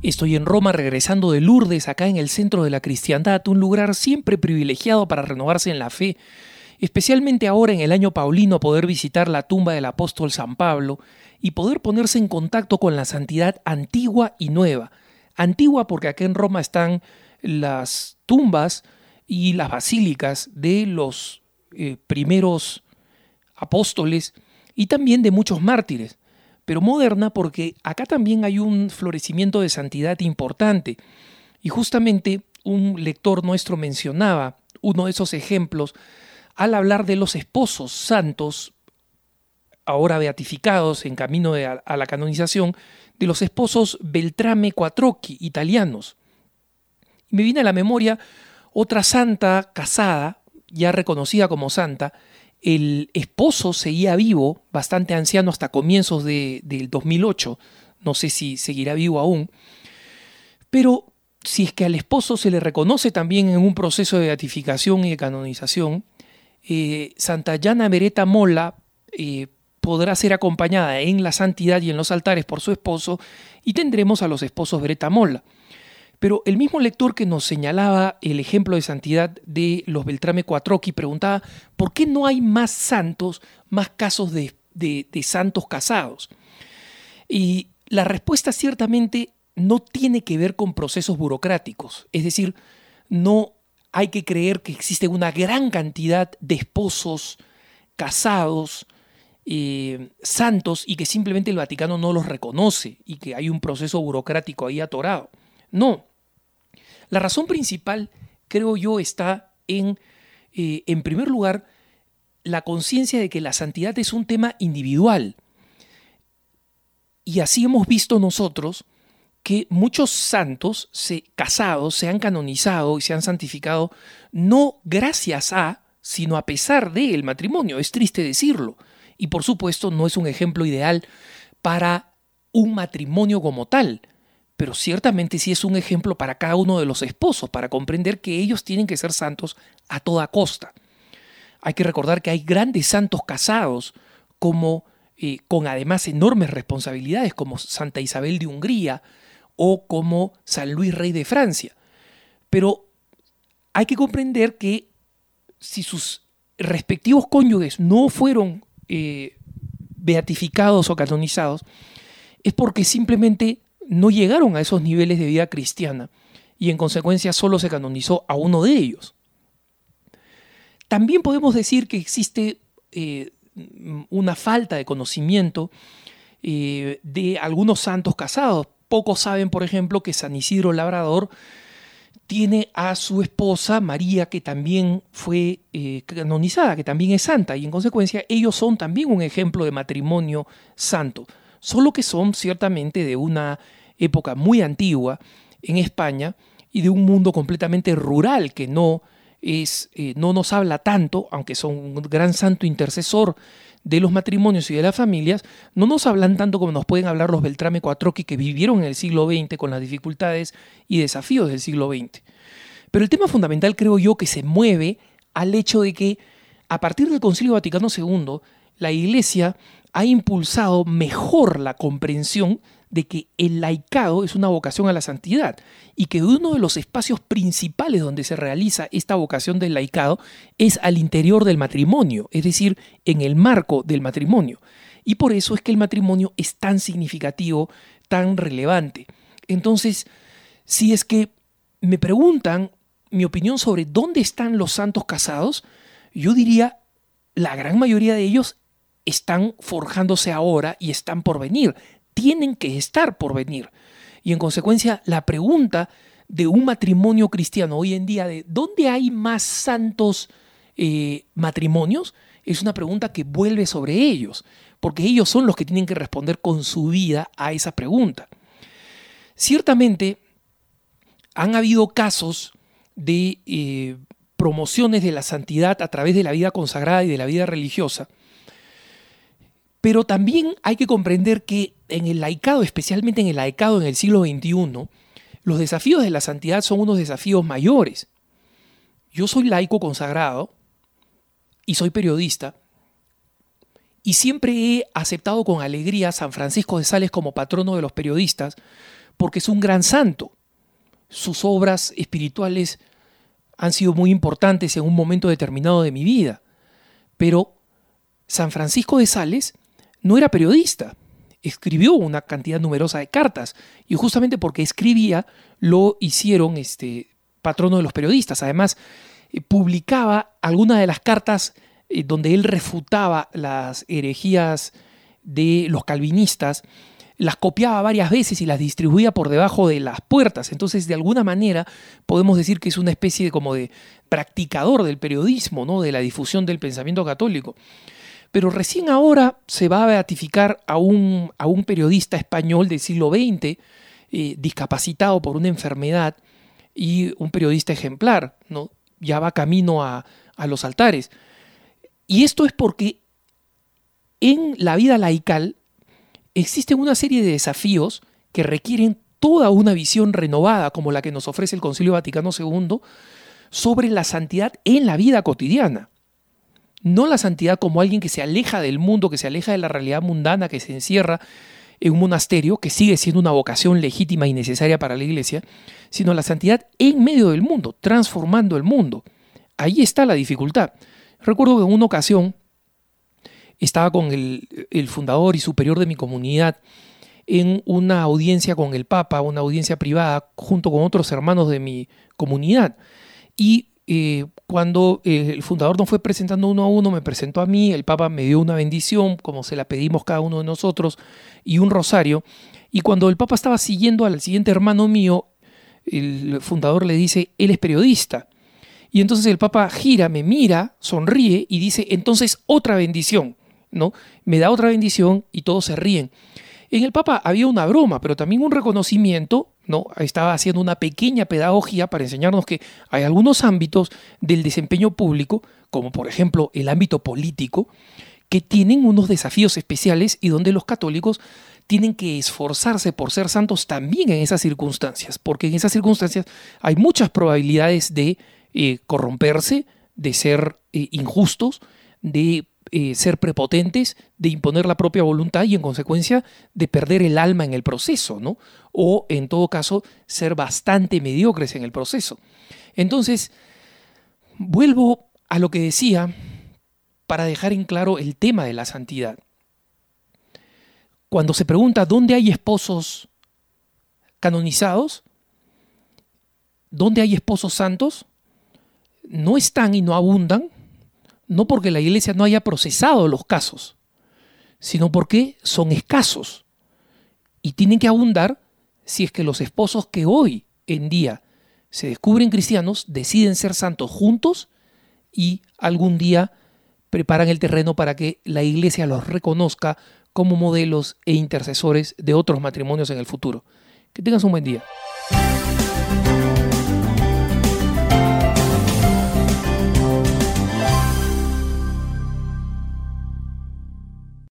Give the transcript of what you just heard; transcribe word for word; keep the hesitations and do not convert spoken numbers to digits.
Estoy en Roma regresando de Lourdes, acá en el centro de la cristiandad, un lugar siempre privilegiado para renovarse en la fe, especialmente ahora en el año paulino poder visitar la tumba del apóstol San Pablo y poder ponerse en contacto con la santidad antigua y nueva. Antigua porque acá en Roma están las tumbas y las basílicas de los eh, primeros apóstoles y también de muchos mártires. Pero moderna porque acá también hay un florecimiento de santidad importante. Y justamente un lector nuestro mencionaba uno de esos ejemplos al hablar de los esposos santos, ahora beatificados en camino de a, a la canonización, de los esposos Beltrame Quattrocchi, italianos. Y me viene a la memoria otra santa casada, ya reconocida como santa. El esposo seguía vivo, bastante anciano hasta comienzos de, del dos mil ocho, no sé si seguirá vivo aún, pero si es que al esposo se le reconoce también en un proceso de beatificación y de canonización, eh, Santa Gianna Beretta Molla eh, podrá ser acompañada en la santidad y en los altares por su esposo, y tendremos a los esposos Beretta Molla. Pero el mismo lector que nos señalaba el ejemplo de santidad de los Beltrame Quattrocchi preguntaba ¿por qué no hay más santos, más casos de, de, de santos casados? Y la respuesta ciertamente no tiene que ver con procesos burocráticos, es decir, no hay que creer que existe una gran cantidad de esposos casados, eh, santos, y que simplemente el Vaticano no los reconoce y que hay un proceso burocrático ahí atorado. No, la razón principal, creo yo, está en, eh, en primer lugar, la conciencia de que la santidad es un tema individual. Y así hemos visto nosotros que muchos santos se, casados se han canonizado y se han santificado no gracias a, sino a pesar del matrimonio. Es triste decirlo. Y por supuesto no es un ejemplo ideal para un matrimonio como tal. Pero ciertamente sí es un ejemplo para cada uno de los esposos, para comprender que ellos tienen que ser santos a toda costa. Hay que recordar que hay grandes santos casados, como, eh, con además enormes responsabilidades, como Santa Isabel de Hungría o como San Luis Rey de Francia. Pero hay que comprender que si sus respectivos cónyuges no fueron eh, beatificados o canonizados, es porque simplemente no llegaron a esos niveles de vida cristiana y en consecuencia solo se canonizó a uno de ellos. También podemos decir que existe eh, una falta de conocimiento eh, de algunos santos casados. Pocos saben, por ejemplo, que San Isidro Labrador tiene a su esposa María, que también fue eh, canonizada, que también es santa, y en consecuencia ellos son también un ejemplo de matrimonio santo. Solo que son ciertamente de una época muy antigua en España y de un mundo completamente rural que no, es, eh, no nos habla tanto, aunque son un gran santo intercesor de los matrimonios y de las familias, no nos hablan tanto como nos pueden hablar los Beltrame Quattrocchi que vivieron en el siglo veinte con las dificultades y desafíos del siglo veinte. Pero el tema fundamental creo yo que se mueve al hecho de que a partir del Concilio Vaticano segundo, la Iglesia ha impulsado mejor la comprensión de que el laicado es una vocación a la santidad y que uno de los espacios principales donde se realiza esta vocación del laicado es al interior del matrimonio, es decir, en el marco del matrimonio. Y por eso es que el matrimonio es tan significativo, tan relevante. Entonces, si es que me preguntan mi opinión sobre dónde están los santos casados, yo diría la gran mayoría de ellos están forjándose ahora y están por venir. Tienen que estar por venir. Y en consecuencia, la pregunta de un matrimonio cristiano hoy en día de ¿dónde hay más santos eh, matrimonios? Es una pregunta que vuelve sobre ellos, porque ellos son los que tienen que responder con su vida a esa pregunta. Ciertamente, han habido casos de eh, promociones de la santidad a través de la vida consagrada y de la vida religiosa, pero también hay que comprender que en el laicado, especialmente en el laicado en el siglo veintiuno, los desafíos de la santidad son unos desafíos mayores. Yo soy laico consagrado y soy periodista y siempre he aceptado con alegría a San Francisco de Sales como patrono de los periodistas porque es un gran santo. Sus obras espirituales han sido muy importantes en un momento determinado de mi vida. Pero San Francisco de Sales no era periodista. Escribió una cantidad numerosa de cartas y justamente porque escribía lo hicieron este, patrono de los periodistas. Además, eh, publicaba algunas de las cartas eh, donde él refutaba las herejías de los calvinistas, las copiaba varias veces y las distribuía por debajo de las puertas. Entonces, de alguna manera, podemos decir que es una especie de, como de practicador del periodismo, ¿no? De la difusión del pensamiento católico. Pero recién ahora se va a beatificar a un, a un periodista español del siglo veinte, eh, discapacitado por una enfermedad y un periodista ejemplar, ¿no? Ya va camino a, a los altares. Y esto es porque en la vida laical existen una serie de desafíos que requieren toda una visión renovada, como la que nos ofrece el Concilio Vaticano segundo, sobre la santidad en la vida cotidiana. No la santidad como alguien que se aleja del mundo, que se aleja de la realidad mundana, que se encierra en un monasterio, que sigue siendo una vocación legítima y necesaria para la Iglesia, sino la santidad en medio del mundo, transformando el mundo. Ahí está la dificultad. Recuerdo que en una ocasión estaba con el, el fundador y superior de mi comunidad en una audiencia con el Papa, una audiencia privada, junto con otros hermanos de mi comunidad. Y eh, cuando eh, el fundador nos fue presentando uno a uno, me presentó a mí, el Papa me dio una bendición, como se la pedimos cada uno de nosotros, y un rosario. Y cuando el Papa estaba siguiendo al siguiente hermano mío, el fundador le dice, él es periodista. Y entonces el Papa gira, me mira, sonríe y dice, entonces otra bendición, ¿no? Me da otra bendición y todos se ríen. En el Papa había una broma, pero también un reconocimiento, ¿no? Estaba haciendo una pequeña pedagogía para enseñarnos que hay algunos ámbitos del desempeño público, como por ejemplo el ámbito político, que tienen unos desafíos especiales y donde los católicos tienen que esforzarse por ser santos también en esas circunstancias, porque en esas circunstancias hay muchas probabilidades de eh, corromperse, de ser eh, injustos, de Eh, ser prepotentes, de imponer la propia voluntad y en consecuencia de perder el alma en el proceso, ¿no? O en todo caso ser bastante mediocres en el proceso. Entonces, vuelvo a lo que decía para dejar en claro el tema de la santidad. Cuando se pregunta ¿dónde hay esposos canonizados? ¿Dónde hay esposos santos? No están y no abundan, no porque la Iglesia no haya procesado los casos, sino porque son escasos y tienen que abundar si es que los esposos que hoy en día se descubren cristianos deciden ser santos juntos y algún día preparan el terreno para que la Iglesia los reconozca como modelos e intercesores de otros matrimonios en el futuro. Que tengas un buen día.